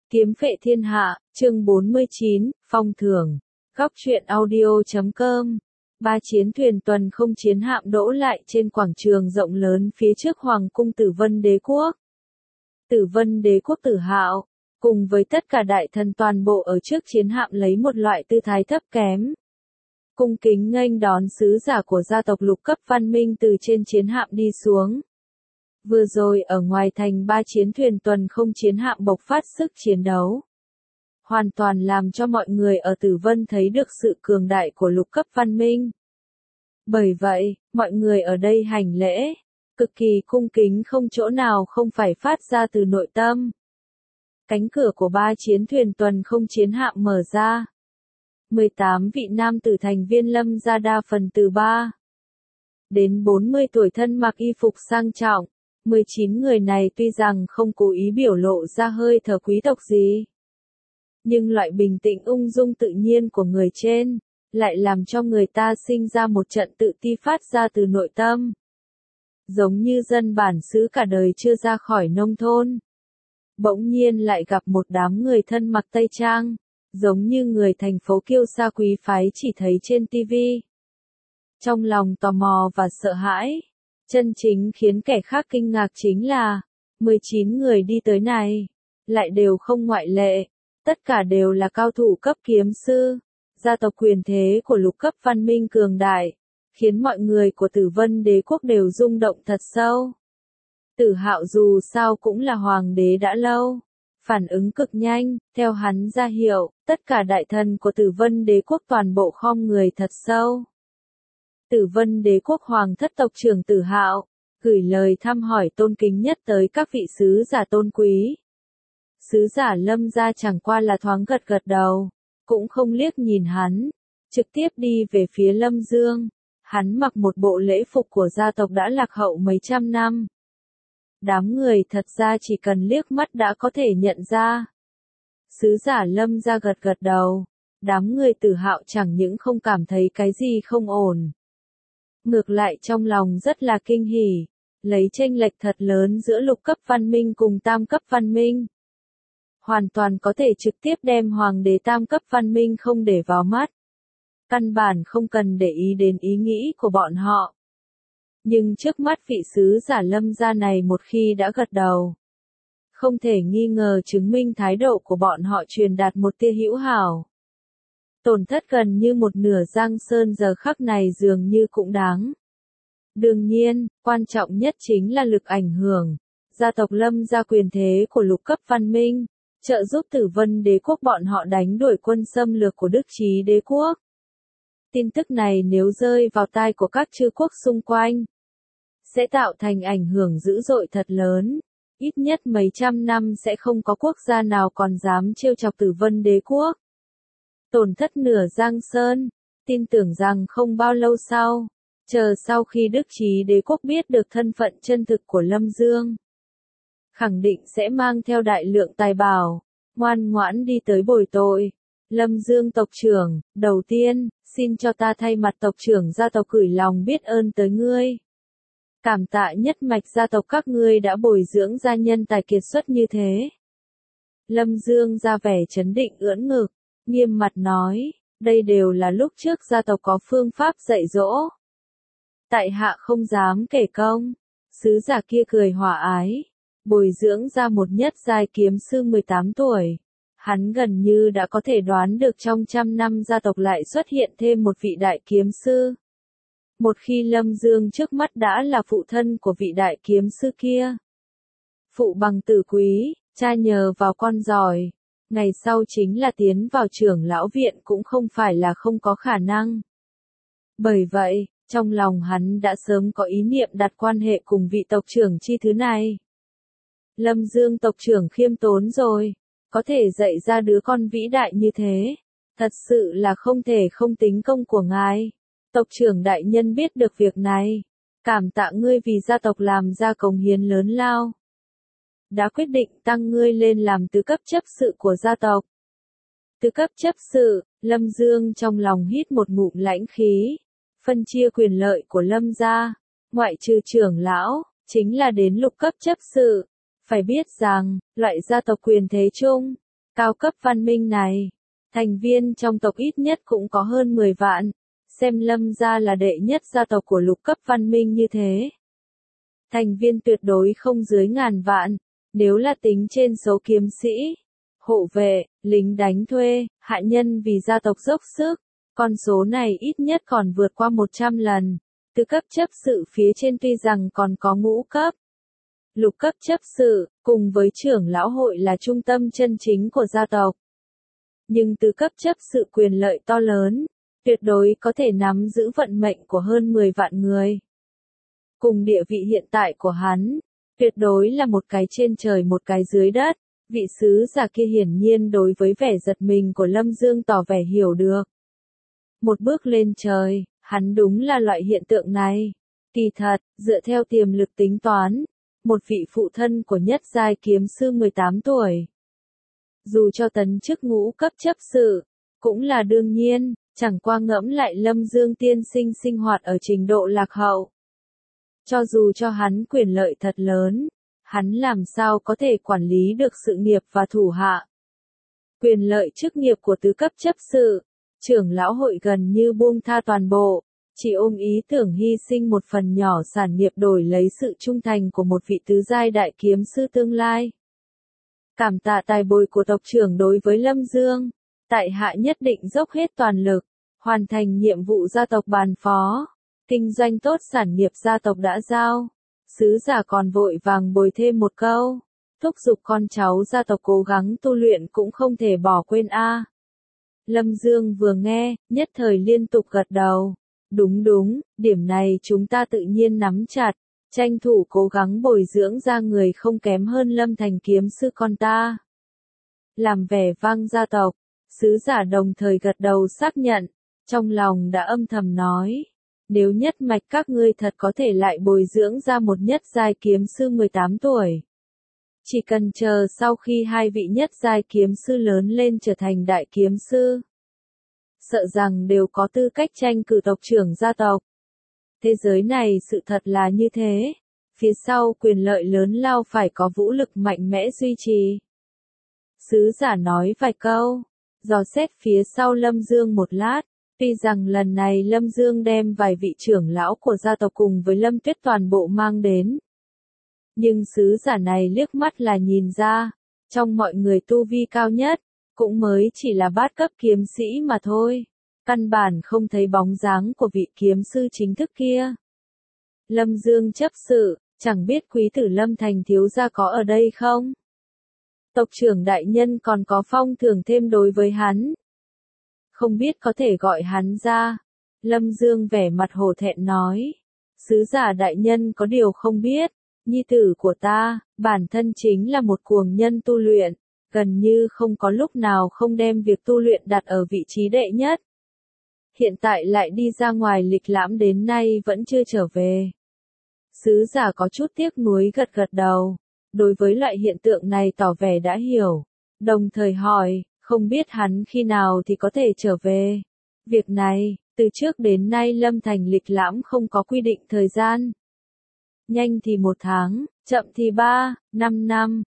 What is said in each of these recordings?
Kiếm phệ thiên hạ, chương 49, phong thưởng. Góc truyện audio.com. Ba chiến thuyền tuần không chiến hạm đỗ lại trên quảng trường rộng lớn phía trước hoàng cung Tử Vân Đế quốc. Tử Vân Đế quốc Tử Hạo, cùng với tất cả đại thần toàn bộ ở trước chiến hạm lấy một loại tư thái thấp kém. Cung kính nghênh đón sứ giả của gia tộc lục cấp văn minh từ trên chiến hạm đi xuống. Vừa rồi ở ngoài thành ba chiến thuyền tuần không chiến hạm bộc phát sức chiến đấu. Hoàn toàn làm cho mọi người ở Tử Vân thấy được sự cường đại của lục cấp văn minh. Bởi vậy, mọi người ở đây hành lễ, cực kỳ cung kính không chỗ nào không phải phát ra từ nội tâm. Cánh cửa của ba chiến thuyền tuần không chiến hạm mở ra. 18 vị nam tử thành viên Lâm gia đa phần từ 3 đến 40 tuổi thân mặc y phục sang trọng. 19 người này tuy rằng không cố ý biểu lộ ra hơi thở quý tộc gì, nhưng loại bình tĩnh ung dung tự nhiên của người trên, lại làm cho người ta sinh ra một trận tự ti phát ra từ nội tâm. Giống như dân bản xứ cả đời chưa ra khỏi nông thôn. Bỗng nhiên lại gặp một đám người thân mặc tây trang, giống như người thành phố kiêu sa quý phái chỉ thấy trên tivi. Trong lòng tò mò và sợ hãi. Chân chính khiến kẻ khác kinh ngạc chính là, 19 người đi tới này, lại đều không ngoại lệ, tất cả đều là cao thủ cấp kiếm sư, gia tộc quyền thế của lục cấp văn minh cường đại, khiến mọi người của Tử Vân Đế quốc đều rung động thật sâu. Tử Hạo dù sao cũng là hoàng đế đã lâu, phản ứng cực nhanh, theo hắn ra hiệu, tất cả đại thần của Tử Vân Đế quốc toàn bộ khom người thật sâu. Tử Vân Đế quốc hoàng thất tộc trưởng Tử Hạo, gửi lời thăm hỏi tôn kính nhất tới các vị sứ giả tôn quý. Sứ giả Lâm gia chẳng qua là thoáng gật gật đầu, cũng không liếc nhìn hắn, trực tiếp đi về phía Lâm Dương. Hắn mặc một bộ lễ phục của gia tộc đã lạc hậu mấy trăm năm. Đám người thật ra chỉ cần liếc mắt đã có thể nhận ra. Sứ giả Lâm gia gật gật đầu, đám người Tử Hạo chẳng những không cảm thấy cái gì không ổn. Ngược lại trong lòng rất là kinh hỉ, lấy chênh lệch thật lớn giữa lục cấp văn minh cùng tam cấp văn minh. Hoàn toàn có thể trực tiếp đem hoàng đế tam cấp văn minh không để vào mắt. Căn bản không cần để ý đến ý nghĩ của bọn họ. Nhưng trước mắt vị sứ giả Lâm gia này một khi đã gật đầu, không thể nghi ngờ chứng minh thái độ của bọn họ truyền đạt một tia hữu hảo. Tổn thất gần như một nửa Giang Sơn giờ khắc này dường như cũng đáng. Đương nhiên, quan trọng nhất chính là lực ảnh hưởng. Gia tộc Lâm gia quyền thế của lục cấp văn minh, trợ giúp Tử Vân Đế quốc bọn họ đánh đuổi quân xâm lược của Đức Trí Đế quốc. Tin tức này nếu rơi vào tai của các chư quốc xung quanh, sẽ tạo thành ảnh hưởng dữ dội thật lớn. Ít nhất mấy trăm năm sẽ không có quốc gia nào còn dám trêu chọc Tử Vân Đế quốc. Tổn thất nửa Giang Sơn, tin tưởng rằng không bao lâu sau, chờ sau khi Đức Trí Đế quốc biết được thân phận chân thực của Lâm Dương, khẳng định sẽ mang theo đại lượng tài bảo, ngoan ngoãn đi tới bồi tội. Lâm Dương tộc trưởng, đầu tiên, xin cho ta thay mặt tộc trưởng gia tộc gửi lòng biết ơn tới ngươi. Cảm tạ nhất mạch gia tộc các ngươi đã bồi dưỡng ra nhân tài kiệt xuất như thế. Lâm Dương ra vẻ trấn định ưỡn ngực, nghiêm mặt nói, đây đều là lúc trước gia tộc có phương pháp dạy dỗ. Tại hạ không dám kể công. Sứ giả kia cười hòa ái, bồi dưỡng ra một nhất giai kiếm sư 18 tuổi. Hắn gần như đã có thể đoán được trong trăm năm gia tộc lại xuất hiện thêm một vị đại kiếm sư. Một khi Lâm Dương trước mắt đã là phụ thân của vị đại kiếm sư kia. Phụ bằng tử quý, cha nhờ vào con giỏi. Ngày sau chính là tiến vào trưởng lão viện cũng không phải là không có khả năng. Bởi vậy, trong lòng hắn đã sớm có ý niệm đặt quan hệ cùng vị tộc trưởng chi thứ này. Lâm Dương tộc trưởng khiêm tốn rồi, có thể dạy ra đứa con vĩ đại như thế. Thật sự là không thể không tính công của ngài. Tộc trưởng đại nhân biết được việc này. Cảm tạ ngươi vì gia tộc làm ra cống hiến lớn lao. Đã quyết định tăng ngươi lên làm tứ cấp chấp sự của gia tộc. Tứ cấp chấp sự, Lâm Dương trong lòng hít một ngụm lãnh khí. Phân chia quyền lợi của Lâm gia, ngoại trừ trưởng lão, chính là đến lục cấp chấp sự. Phải biết rằng, loại gia tộc quyền thế chung, cao cấp văn minh này. Thành viên trong tộc ít nhất cũng có hơn 10 vạn. Xem Lâm gia là đệ nhất gia tộc của lục cấp văn minh như thế. Thành viên tuyệt đối không dưới ngàn vạn. Nếu là tính trên số kiếm sĩ, hộ vệ, lính đánh thuê, hạ nhân vì gia tộc dốc sức, con số này ít nhất còn vượt qua 100 lần. Từ cấp chấp sự phía trên tuy rằng còn có ngũ cấp, lục cấp chấp sự, cùng với trưởng lão hội là trung tâm chân chính của gia tộc. Nhưng từ cấp chấp sự quyền lợi to lớn, tuyệt đối có thể nắm giữ vận mệnh của hơn 10 vạn người. Cùng địa vị hiện tại của hắn, tuyệt đối là một cái trên trời một cái dưới đất. Vị sứ giả kia hiển nhiên đối với vẻ giật mình của Lâm Dương tỏ vẻ hiểu được. Một bước lên trời, hắn đúng là loại hiện tượng này. Kỳ thật, dựa theo tiềm lực tính toán, một vị phụ thân của nhất giai kiếm sư 18 tuổi. Dù cho tấn chức ngũ cấp chấp sự, cũng là đương nhiên, chẳng qua ngẫm lại Lâm Dương tiên sinh sinh hoạt ở trình độ lạc hậu. Cho dù cho hắn quyền lợi thật lớn, hắn làm sao có thể quản lý được sự nghiệp và thủ hạ. Quyền lợi chức nghiệp của tứ cấp chấp sự, trưởng lão hội gần như buông tha toàn bộ, chỉ ôm ý tưởng hy sinh một phần nhỏ sản nghiệp đổi lấy sự trung thành của một vị tứ giai đại kiếm sư tương lai. Cảm tạ tài bồi của tộc trưởng đối với Lâm Dương, tại hạ nhất định dốc hết toàn lực, hoàn thành nhiệm vụ gia tộc bàn phó, kinh doanh tốt sản nghiệp gia tộc đã giao. Sứ giả còn vội vàng bồi thêm một câu, thúc giục con cháu gia tộc cố gắng tu luyện cũng không thể bỏ quên a. Lâm Dương vừa nghe, nhất thời liên tục gật đầu. Đúng đúng, điểm này chúng ta tự nhiên nắm chặt, tranh thủ cố gắng bồi dưỡng ra người không kém hơn Lâm Thành kiếm sư con ta. Làm vẻ vang gia tộc, sứ giả đồng thời gật đầu xác nhận, trong lòng đã âm thầm nói. Nếu nhất mạch các ngươi thật có thể lại bồi dưỡng ra một nhất giai kiếm sư 18 tuổi. Chỉ cần chờ sau khi hai vị nhất giai kiếm sư lớn lên trở thành đại kiếm sư. Sợ rằng đều có tư cách tranh cử tộc trưởng gia tộc. Thế giới này sự thật là như thế. Phía sau quyền lợi lớn lao phải có vũ lực mạnh mẽ duy trì. Sứ giả nói vài câu, dò xét phía sau Lâm Dương một lát. Tuy rằng lần này Lâm Dương đem vài vị trưởng lão của gia tộc cùng với Lâm Tuyết toàn bộ mang đến. Nhưng sứ giả này liếc mắt là nhìn ra, trong mọi người tu vi cao nhất, cũng mới chỉ là bát cấp kiếm sĩ mà thôi. Căn bản không thấy bóng dáng của vị kiếm sư chính thức kia. Lâm Dương chấp sự, chẳng biết quý tử Lâm Thành thiếu gia có ở đây không? Tộc trưởng đại nhân còn có phong thưởng thêm đối với hắn. Không biết có thể gọi hắn ra. Lâm Dương vẻ mặt hổ thẹn nói. Sứ giả đại nhân có điều không biết. Nhi tử của ta, bản thân chính là một cuồng nhân tu luyện. Gần như không có lúc nào không đem việc tu luyện đặt ở vị trí đệ nhất. Hiện tại lại đi ra ngoài lịch lãm đến nay vẫn chưa trở về. Sứ giả có chút tiếc nuối gật gật đầu. Đối với loại hiện tượng này tỏ vẻ đã hiểu. Đồng thời hỏi. Không biết hắn khi nào thì có thể trở về. Việc này, từ trước đến nay Lâm Thành lịch lãm không có quy định thời gian. Nhanh thì 1 tháng, chậm thì 5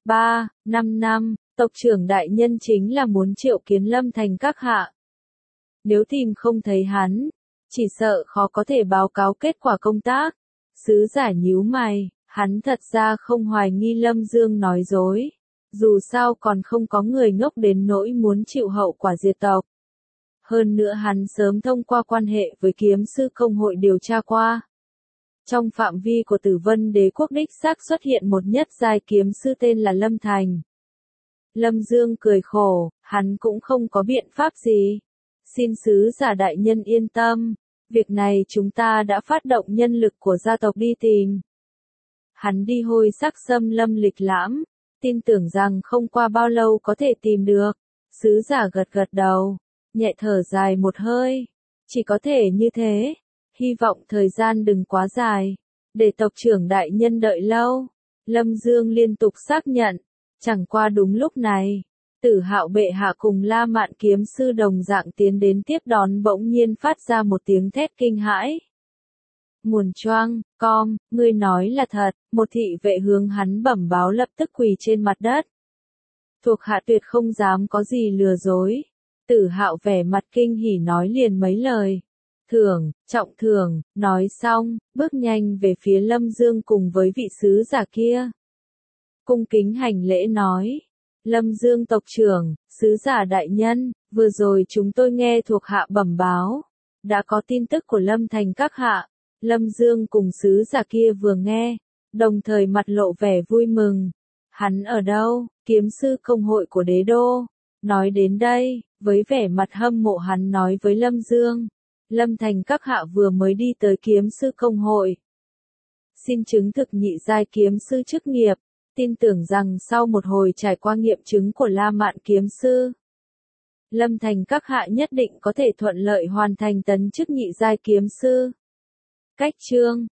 năm, tộc trưởng đại nhân chính là muốn triệu kiến Lâm Thành các hạ. Nếu tìm không thấy hắn, chỉ sợ khó có thể báo cáo kết quả công tác. Sứ giả nhíu mày, hắn thật ra không hoài nghi Lâm Dương nói dối. Dù sao còn không có người ngốc đến nỗi muốn chịu hậu quả diệt tộc. Hơn nữa hắn sớm thông qua quan hệ với kiếm sư công hội điều tra qua. Trong phạm vi của Tử Vân Đế quốc đích xác xuất hiện một nhất giai kiếm sư tên là Lâm Thành. Lâm Dương cười khổ, hắn cũng không có biện pháp gì. Xin sứ giả đại nhân yên tâm, việc này chúng ta đã phát động nhân lực của gia tộc đi tìm. Hắn đi hôi sắc xâm lâm lịch lãm. Tin tưởng rằng không qua bao lâu có thể tìm được. Sứ giả gật gật đầu, nhẹ thở dài một hơi. Chỉ có thể như thế. Hy vọng thời gian đừng quá dài. Để tộc trưởng đại nhân đợi lâu. Lâm Dương liên tục xác nhận. Chẳng qua đúng lúc này. Tử Hạo bệ hạ cùng La Mạn kiếm sư đồng dạng tiến đến tiếp đón bỗng nhiên phát ra một tiếng thét kinh hãi. Nguồn choang, ngươi nói là thật, một thị vệ hướng hắn bẩm báo lập tức quỳ trên mặt đất. Thuộc hạ tuyệt không dám có gì lừa dối. Tử Hạo vẻ mặt kinh hỉ nói liền mấy lời. Thưởng, trọng thưởng, nói xong, bước nhanh về phía Lâm Dương cùng với vị sứ giả kia. Cung kính hành lễ nói. Lâm Dương tộc trưởng, sứ giả đại nhân, vừa rồi chúng tôi nghe thuộc hạ bẩm báo. Đã có tin tức của Lâm Thành các hạ. Lâm Dương cùng sứ giả kia vừa nghe, đồng thời mặt lộ vẻ vui mừng. Hắn ở đâu? Kiếm sư công hội của đế đô. Nói đến đây, với vẻ mặt hâm mộ hắn nói với Lâm Dương. Lâm Thành các hạ vừa mới đi tới kiếm sư công hội. Xin chứng thực nhị giai kiếm sư chức nghiệp. Tin tưởng rằng sau một hồi trải qua nghiệm chứng của La Mạn kiếm sư, Lâm Thành các hạ nhất định có thể thuận lợi hoàn thành tấn chức nhị giai kiếm sư. Cách chương